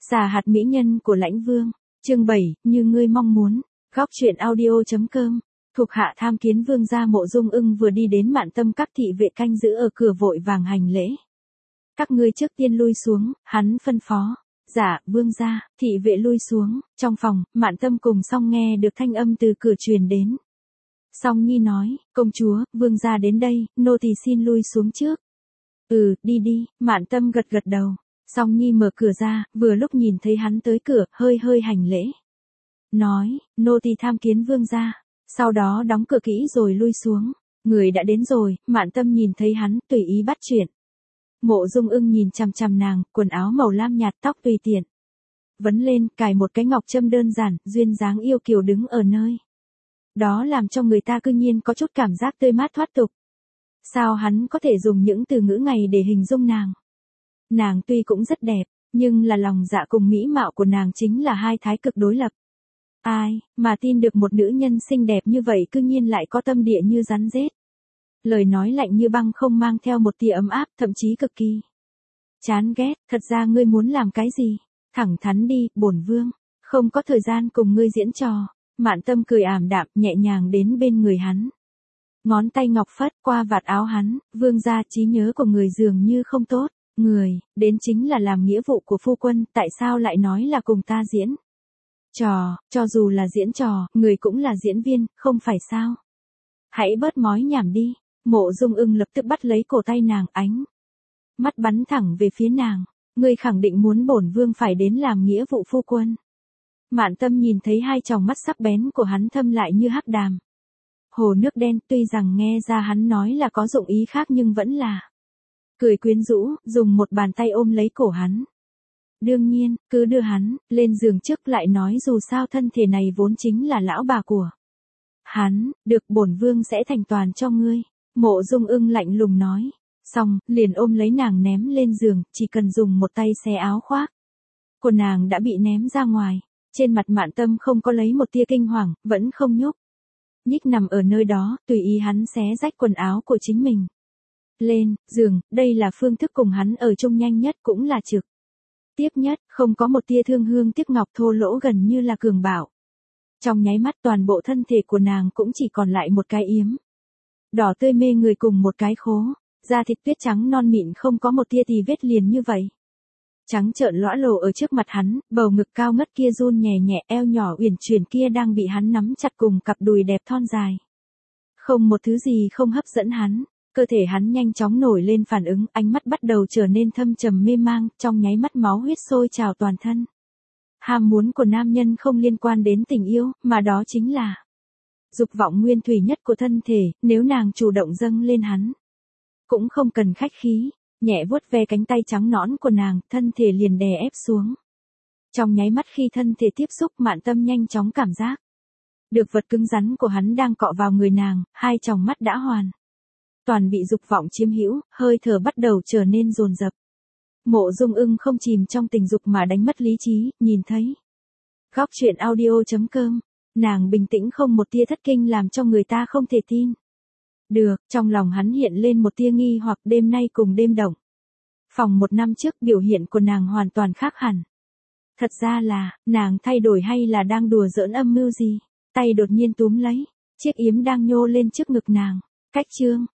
Xà hạt mỹ nhân của Lãnh Vương, chương 7, như ngươi mong muốn, góc truyện audio.com. Thuộc hạ tham kiến vương gia. Mộ Dung Ưng vừa đi đến Mạn Tâm các thị vệ canh giữ ở cửa vội vàng hành lễ. Các ngươi trước tiên lui xuống, hắn phân phó. Dạ, vương gia. Thị vệ lui xuống. Trong phòng, Mạn Tâm cùng Song nghe được thanh âm từ cửa truyền đến. Song Nhi nói, công chúa, vương gia đến đây, nô tỳ xin lui xuống trước. Đi đi. Mạn Tâm gật gật đầu. Song Nhi mở cửa ra, vừa lúc nhìn thấy hắn tới cửa, hơi hành lễ. Nói, nô tỳ tham kiến vương gia. Sau đó đóng cửa kỹ rồi lui xuống. Người đã đến rồi. Mạn Tâm nhìn thấy hắn, tùy ý bắt chuyện. Mộ Dung Ưng nhìn chằm chằm nàng, quần áo màu lam nhạt, tóc tùy tiện. Vấn lên, cài một cái ngọc châm đơn giản, duyên dáng yêu kiều đứng ở nơi đó làm cho người ta cư nhiên có chút cảm giác tươi mát thoát tục. Sao hắn có thể dùng những từ ngữ này để hình dung nàng? Nàng tuy cũng rất đẹp, nhưng là lòng dạ cùng mỹ mạo của nàng chính là hai thái cực đối lập. Ai mà tin được một nữ nhân xinh đẹp như vậy cư nhiên lại có tâm địa như rắn rết. Lời nói lạnh như băng không mang theo một tia ấm áp, thậm chí cực kỳ chán ghét. Thật ra ngươi muốn làm cái gì? Thẳng thắn đi, bổn vương không có thời gian cùng ngươi diễn trò. Mạn Tâm cười ảm đạm, nhẹ nhàng đến bên người hắn. Ngón tay ngọc phất qua vạt áo hắn. Vương gia, trí nhớ của người dường như không tốt. Người đến chính là làm nghĩa vụ của phu quân, tại sao lại nói là cùng ta diễn trò? Cho dù là diễn trò, người cũng là diễn viên, không phải sao? Hãy bớt mói nhảm đi. Mộ Dung Ưng lập tức bắt lấy cổ tay nàng, ánh mắt bắn thẳng về phía nàng. Ngươi khẳng định muốn bổn vương phải đến làm nghĩa vụ phu quân. Mạn Tâm nhìn thấy hai tròng mắt sắc bén của hắn thâm lại như hắc đàm hồ nước đen, tuy rằng nghe ra hắn nói là có dụng ý khác nhưng vẫn là cười quyến rũ, dùng một bàn tay ôm lấy cổ hắn. Đương nhiên, cứ đưa hắn lên giường trước, lại nói dù sao thân thể này vốn chính là lão bà của hắn. Được, bổn vương sẽ thành toàn cho ngươi. Mộ Dung Ưng lạnh lùng nói. Xong, liền ôm lấy nàng ném lên giường, chỉ cần dùng một tay xé áo khoác của nàng đã bị ném ra ngoài. Trên mặt Mạn Tâm không có lấy một tia kinh hoàng, vẫn không nhúc nhích nằm ở nơi đó, tùy ý hắn xé rách quần áo của chính mình. Lên giường, đây là phương thức cùng hắn ở chung nhanh nhất, cũng là trực tiếp nhất, không có một tia thương hương tiếc ngọc, thô lỗ gần như là cường bạo. Trong nháy mắt toàn bộ thân thể của nàng cũng chỉ còn lại một cái yếm đỏ tươi mê người cùng một cái khố, da thịt tuyết trắng non mịn không có một tia tì vết, liền như vậy trắng trợn lõa lồ ở trước mặt hắn. Bầu ngực cao ngất kia run nhẹ nhẹ, eo nhỏ uyển chuyển kia đang bị hắn nắm chặt cùng cặp đùi đẹp thon dài. Không một thứ gì không hấp dẫn hắn. Cơ thể hắn nhanh chóng nổi lên phản ứng, ánh mắt bắt đầu trở nên thâm trầm mê mang, trong nháy mắt máu huyết sôi trào toàn thân. Ham muốn của nam nhân không liên quan đến tình yêu, mà đó chính là dục vọng nguyên thủy nhất của thân thể. Nếu nàng chủ động dâng lên hắn, cũng không cần khách khí, nhẹ vuốt ve cánh tay trắng nõn của nàng, thân thể liền đè ép xuống. Trong nháy mắt khi thân thể tiếp xúc, Mạn Tâm nhanh chóng cảm giác được vật cứng rắn của hắn đang cọ vào người nàng, hai tròng mắt đã hoàn toàn bị dục vọng chiếm hữu, hơi thở bắt đầu trở nên dồn dập. Mộ Dung Ưng không chìm trong tình dục mà đánh mất lý trí, nhìn thấy góc truyện audio.com, nàng bình tĩnh không một tia thất kinh làm cho người ta không thể tin được. Trong lòng hắn hiện lên một tia nghi hoặc. Đêm nay cùng đêm động phòng một năm trước, biểu hiện của nàng hoàn toàn khác hẳn. Thật ra là, nàng thay đổi hay là đang đùa giỡn âm mưu gì? Tay đột nhiên túm lấy chiếc yếm đang nhô lên trước ngực nàng. Cách chương